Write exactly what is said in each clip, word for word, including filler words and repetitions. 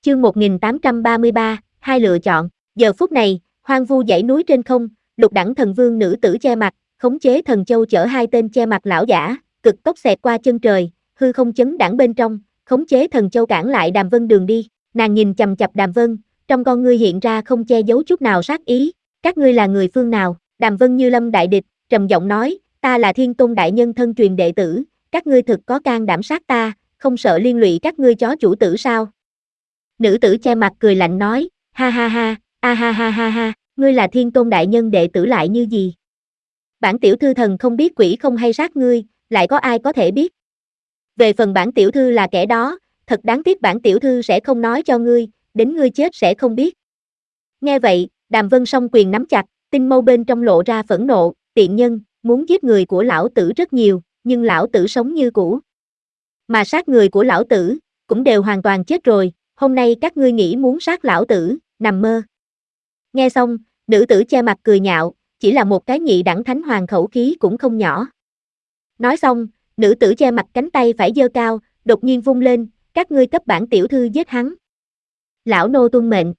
Chương một nghìn tám trăm ba mươi ba, hai lựa chọn. Giờ phút này, hoang vu dãy núi trên không, lục đẳng thần vương nữ tử che mặt, khống chế thần châu chở hai tên che mặt lão giả, cực tốc xẹt qua chân trời, hư không chấn đẳng bên trong, khống chế thần châu cản lại Đàm Vân đường đi. Nàng nhìn chằm chằm Đàm Vân, trong con ngươi hiện ra không che giấu chút nào sát ý. Các ngươi là người phương nào? Đàm Vân như lâm đại địch, trầm giọng nói, ta là Thiên Tôn đại nhân thân truyền đệ tử, các ngươi thực có can đảm sát ta, không sợ liên lụy các ngươi chó chủ tử sao? Nữ tử che mặt cười lạnh nói, ha ha ha, a ha ha ha ha, ngươi là Thiên Tôn đại nhân đệ tử lại như gì? Bản tiểu thư thần không biết quỷ không hay sát ngươi, lại có ai có thể biết? Về phần bản tiểu thư là kẻ đó, thật đáng tiếc bản tiểu thư sẽ không nói cho ngươi, đến ngươi chết sẽ không biết. Nghe vậy, Đàm Vân song quyền nắm chặt, tinh mâu bên trong lộ ra phẫn nộ, tiện nhân, muốn giết người của lão tử rất nhiều, nhưng lão tử sống như cũ. Mà sát người của lão tử, cũng đều hoàn toàn chết rồi, hôm nay các ngươi nghĩ muốn sát lão tử, nằm mơ. Nghe xong, nữ tử che mặt cười nhạo, chỉ là một cái nhị đẳng thánh hoàng khẩu khí cũng không nhỏ. Nói xong, nữ tử che mặt cánh tay phải giơ cao, đột nhiên vung lên, các ngươi cấp bản tiểu thư giết hắn. Lão nô tuân mệnh.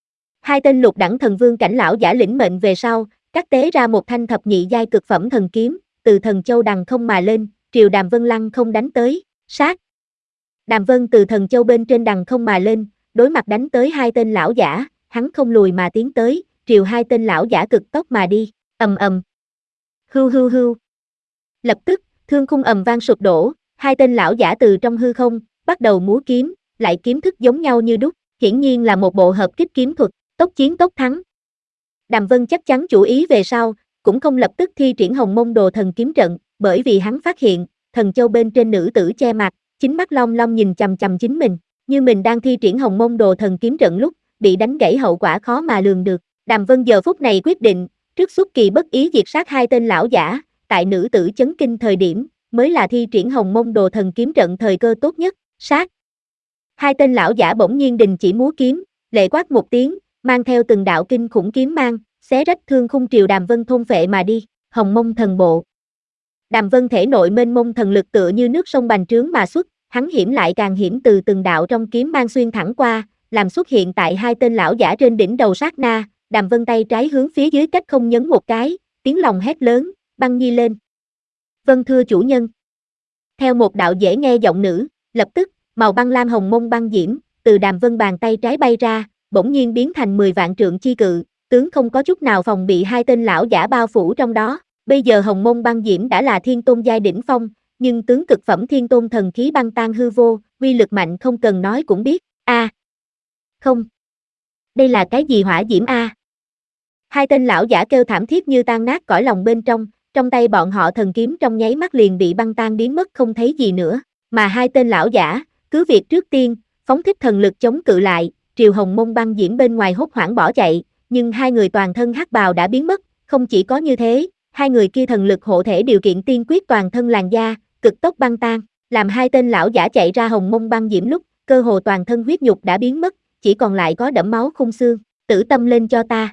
Hai tên lục đẳng thần vương cảnh lão giả lĩnh mệnh về sau, cắt tế ra một thanh thập nhị giai cực phẩm thần kiếm, từ thần châu đằng không mà lên, triều Đàm Vân lăng không đánh tới, sát. Đàm Vân từ thần châu bên trên đằng không mà lên, đối mặt đánh tới hai tên lão giả, hắn không lùi mà tiến tới, triều hai tên lão giả cực tốc mà đi, ầm ầm. Hưu hưu hưu. Lập tức, thương khung ầm vang sụp đổ, hai tên lão giả từ trong hư không, bắt đầu múa kiếm, lại kiếm thức giống nhau như đúc, hiển nhiên là một bộ hợp kích kiếm thuật, tốc chiến tốc thắng. Đàm Vân chắc chắn chủ ý về sau, cũng không lập tức thi triển Hồng Mông Đồ Thần kiếm trận, bởi vì hắn phát hiện, thần châu bên trên nữ tử che mặt, chính mắt long long nhìn chằm chằm chính mình, như mình đang thi triển Hồng Mông Đồ Thần kiếm trận lúc, bị đánh gãy hậu quả khó mà lường được. Đàm Vân giờ phút này quyết định, trước xuất kỳ bất ý diệt sát hai tên lão giả, tại nữ tử chấn kinh thời điểm, mới là thi triển Hồng Mông Đồ Thần kiếm trận thời cơ tốt nhất, sát. Hai tên lão giả bỗng nhiên đình chỉ múa kiếm, lệ quát một tiếng, mang theo từng đạo kinh khủng kiếm mang, xé rách thương khung triều Đàm Vân thôn phệ mà đi, Hồng Mông Thần Bộ. Đàm Vân thể nội mênh mông thần lực tựa như nước sông bành trướng mà xuất, hắn hiểm lại càng hiểm từ từng đạo trong kiếm mang xuyên thẳng qua, làm xuất hiện tại hai tên lão giả trên đỉnh đầu sát na, Đàm Vân tay trái hướng phía dưới cách không nhấn một cái, tiếng lòng hét lớn, băng nhi lên. Vâng thưa chủ nhân. Theo một đạo dễ nghe giọng nữ, lập tức, màu băng lam hồng mông băng diễm, từ Đàm Vân bàn tay trái bay ra, bỗng nhiên biến thành mười vạn trượng chi cự, tướng không có chút nào phòng bị hai tên lão giả bao phủ trong đó. Bây giờ hồng mông băng diễm đã là thiên tôn giai đỉnh phong, nhưng tướng cực phẩm thiên tôn thần khí băng tan hư vô, uy lực mạnh không cần nói cũng biết. A, à, không, đây là cái gì hỏa diễm a? À? Hai tên lão giả kêu thảm thiết như tan nát cõi lòng bên trong, trong tay bọn họ thần kiếm trong nháy mắt liền bị băng tan biến mất không thấy gì nữa, mà hai tên lão giả, cứ việc trước tiên, phóng thích thần lực chống cự lại, triều hồng mông băng diễm bên ngoài hốt hoảng bỏ chạy, nhưng hai người toàn thân hắc bào đã biến mất, không chỉ có như thế, hai người kia thần lực hộ thể điều kiện tiên quyết toàn thân làn da, cực tốc băng tan, làm hai tên lão giả chạy ra hồng mông băng diễm lúc, cơ hồ toàn thân huyết nhục đã biến mất, chỉ còn lại có đẫm máu khung xương, tử tâm lên cho ta.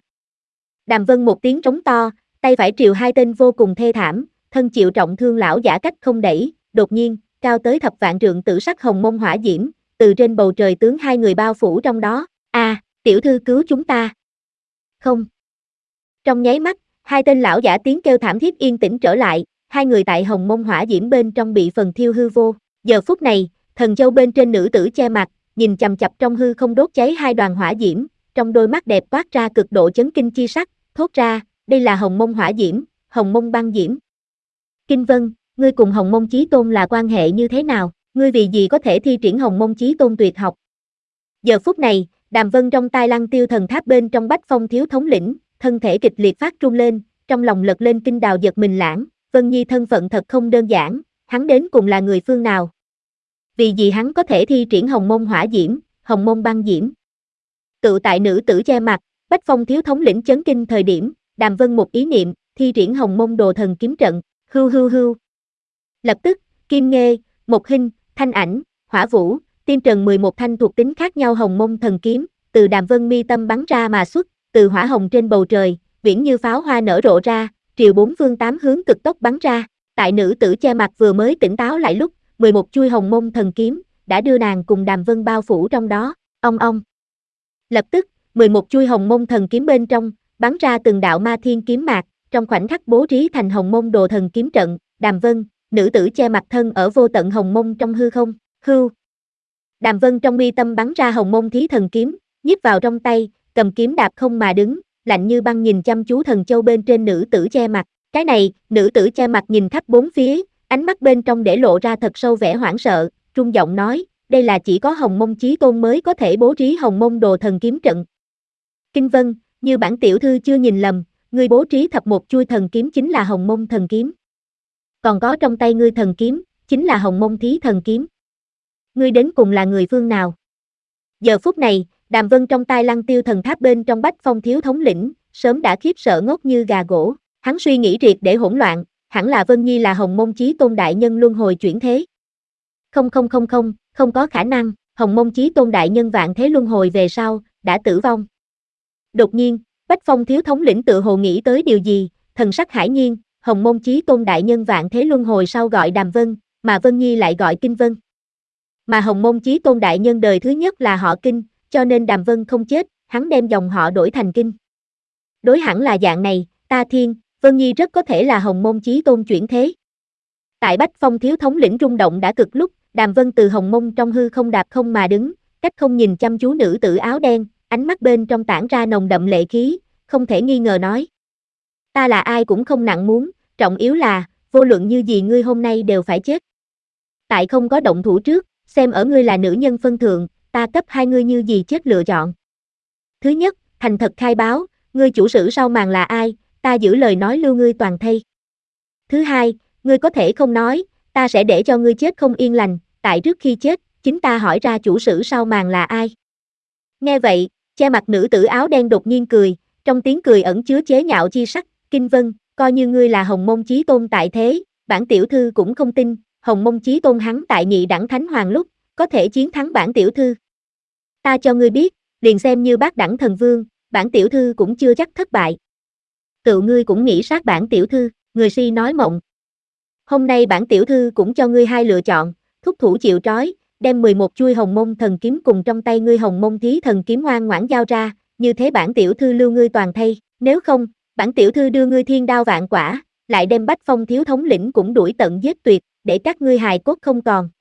Đàm Vân một tiếng trống to, tay phải triều hai tên vô cùng thê thảm, thân chịu trọng thương lão giả cách không đẩy, đột nhiên, cao tới thập vạn trượng tử sắc hồng mông hỏa diễm, từ trên bầu trời tướng hai người bao phủ trong đó, a, à, tiểu thư cứu chúng ta. Không. Trong nháy mắt, hai tên lão giả tiếng kêu thảm thiết yên tĩnh trở lại, hai người tại hồng mông hỏa diễm bên trong bị phần thiêu hư vô. Giờ phút này, thần châu bên trên nữ tử che mặt, nhìn chằm chằm trong hư không đốt cháy hai đoàn hỏa diễm, trong đôi mắt đẹp toát ra cực độ chấn kinh chi sắc, thốt ra, đây là hồng mông hỏa diễm, hồng mông băng diễm. Kinh Vân, ngươi cùng hồng mông chí tôn là quan hệ như thế nào, ngươi vì gì có thể thi triển hồng mông chí tôn tuyệt học? Giờ phút này, Đàm Vân trong tai Lăng Tiêu thần tháp bên trong Bách Phong thiếu thống lĩnh, thân thể kịch liệt phát run lên, trong lòng lật lên kinh đào giật mình lãng, Vân Nhi thân phận thật không đơn giản, hắn đến cùng là người phương nào? Vì gì hắn có thể thi triển hồng mông hỏa diễm, hồng mông băng diễm? Tự tại nữ tử che mặt, Bách Phong thiếu thống lĩnh chấn kinh thời điểm, Đàm Vân một ý niệm, thi triển hồng mông đồ thần kiếm trận, hưu hưu hưu. Lập tức, Kim Nghê, Một Hinh, Thanh Ảnh, Hỏa Vũ, Tiên Trần mười một thanh thuộc tính khác nhau hồng mông thần kiếm, từ Đàm Vân mi tâm bắn ra mà xuất, từ hỏa hồng trên bầu trời, viễn như pháo hoa nở rộ ra, triều bốn phương tám hướng cực tốc bắn ra. Tại nữ tử che mặt vừa mới tỉnh táo lại lúc, mười một chuôi hồng mông thần kiếm đã đưa nàng cùng Đàm Vân bao phủ trong đó. Ong ong. Lập tức, mười một chuôi hồng mông thần kiếm bên trong, bắn ra từng đạo ma thiên kiếm mạc, trong khoảnh khắc bố trí thành hồng mông đồ thần kiếm trận. Đàm Vân, nữ tử che mặt thân ở vô tận hồng mông trong hư không, hưu. Đàm Vân trong mi tâm bắn ra hồng mông thí thần kiếm, nhíp vào trong tay, cầm kiếm đạp không mà đứng, lạnh như băng nhìn chăm chú thần châu bên trên nữ tử che mặt. Cái này, nữ tử che mặt nhìn khắp bốn phía, ánh mắt bên trong để lộ ra thật sâu vẻ hoảng sợ, trung giọng nói, đây là chỉ có hồng mông chí tôn mới có thể bố trí hồng mông đồ thần kiếm trận. Kinh Vân, như bản tiểu thư chưa nhìn lầm, ngươi bố trí thập một chuôi thần kiếm chính là hồng mông thần kiếm. Còn có trong tay ngươi thần kiếm, chính là hồng mông thí thần kiếm. Ngươi đến cùng là người phương nào? Giờ phút này, Đàm Vân trong tai Lăng Tiêu thần tháp bên trong Bách Phong thiếu thống lĩnh, sớm đã khiếp sợ ngốc như gà gỗ, hắn suy nghĩ triệt để hỗn loạn, hẳn là Vân Nhi là hồng mông chí tôn đại nhân luân hồi chuyển thế. Không không không không, không có khả năng, hồng mông chí tôn đại nhân vạn thế luân hồi về sau, đã tử vong. Đột nhiên, Bách Phong thiếu thống lĩnh tự hồ nghĩ tới điều gì, thần sắc hải nhiên, hồng mông chí tôn đại nhân vạn thế luân hồi sau gọi Đàm Vân, mà Vân Nhi lại gọi Kinh Vân. Mà hồng mông chí tôn đại nhân đời thứ nhất là họ Kinh, cho nên Đàm Vân không chết, hắn đem dòng họ đổi thành Kinh. Đối hẳn là dạng này, ta thiên, Vân Nhi rất có thể là hồng mông chí tôn chuyển thế. Tại Bách Phong thiếu thống lĩnh rung động đã cực lúc, Đàm Vân từ hồng mông trong hư không đạp không mà đứng, cách không nhìn chăm chú nữ tử áo đen, ánh mắt bên trong tản ra nồng đậm lệ khí, không thể nghi ngờ nói. Ta là ai cũng không nặng muốn, trọng yếu là, vô luận như gì ngươi hôm nay đều phải chết. Tại không có động thủ trước, xem ở ngươi là nữ nhân phân thượng, ta cấp hai ngươi như gì chết lựa chọn. Thứ nhất, thành thật khai báo, ngươi chủ sử sau màn là ai, ta giữ lời nói lưu ngươi toàn thây. Thứ hai, ngươi có thể không nói, ta sẽ để cho ngươi chết không yên lành, tại trước khi chết, chính ta hỏi ra chủ sử sau màn là ai. Nghe vậy, che mặt nữ tử áo đen đột nhiên cười, trong tiếng cười ẩn chứa chế nhạo chi sắc, Kinh Vân, coi như ngươi là hồng mông chí tôn tại thế, bản tiểu thư cũng không tin, hồng mông chí tôn hắn tại nhị đẳng thánh hoàng lúc, có thể chiến thắng bản tiểu thư. Ta cho ngươi biết, liền xem như bát đẳng thần vương, bản tiểu thư cũng chưa chắc thất bại. Tự ngươi cũng nghĩ sát bản tiểu thư, người si nói mộng. Hôm nay bản tiểu thư cũng cho ngươi hai lựa chọn, thúc thủ chịu trói, đem mười một chuôi hồng mông thần kiếm cùng trong tay ngươi hồng mông thí thần kiếm ngoan ngoãn giao ra, như thế bản tiểu thư lưu ngươi toàn thây, nếu không, bản tiểu thư đưa ngươi thiên đao vạn quả, lại đem Bách Phong thiếu thống lĩnh cũng đuổi tận giết tuyệt, để các ngươi hài cốt không còn.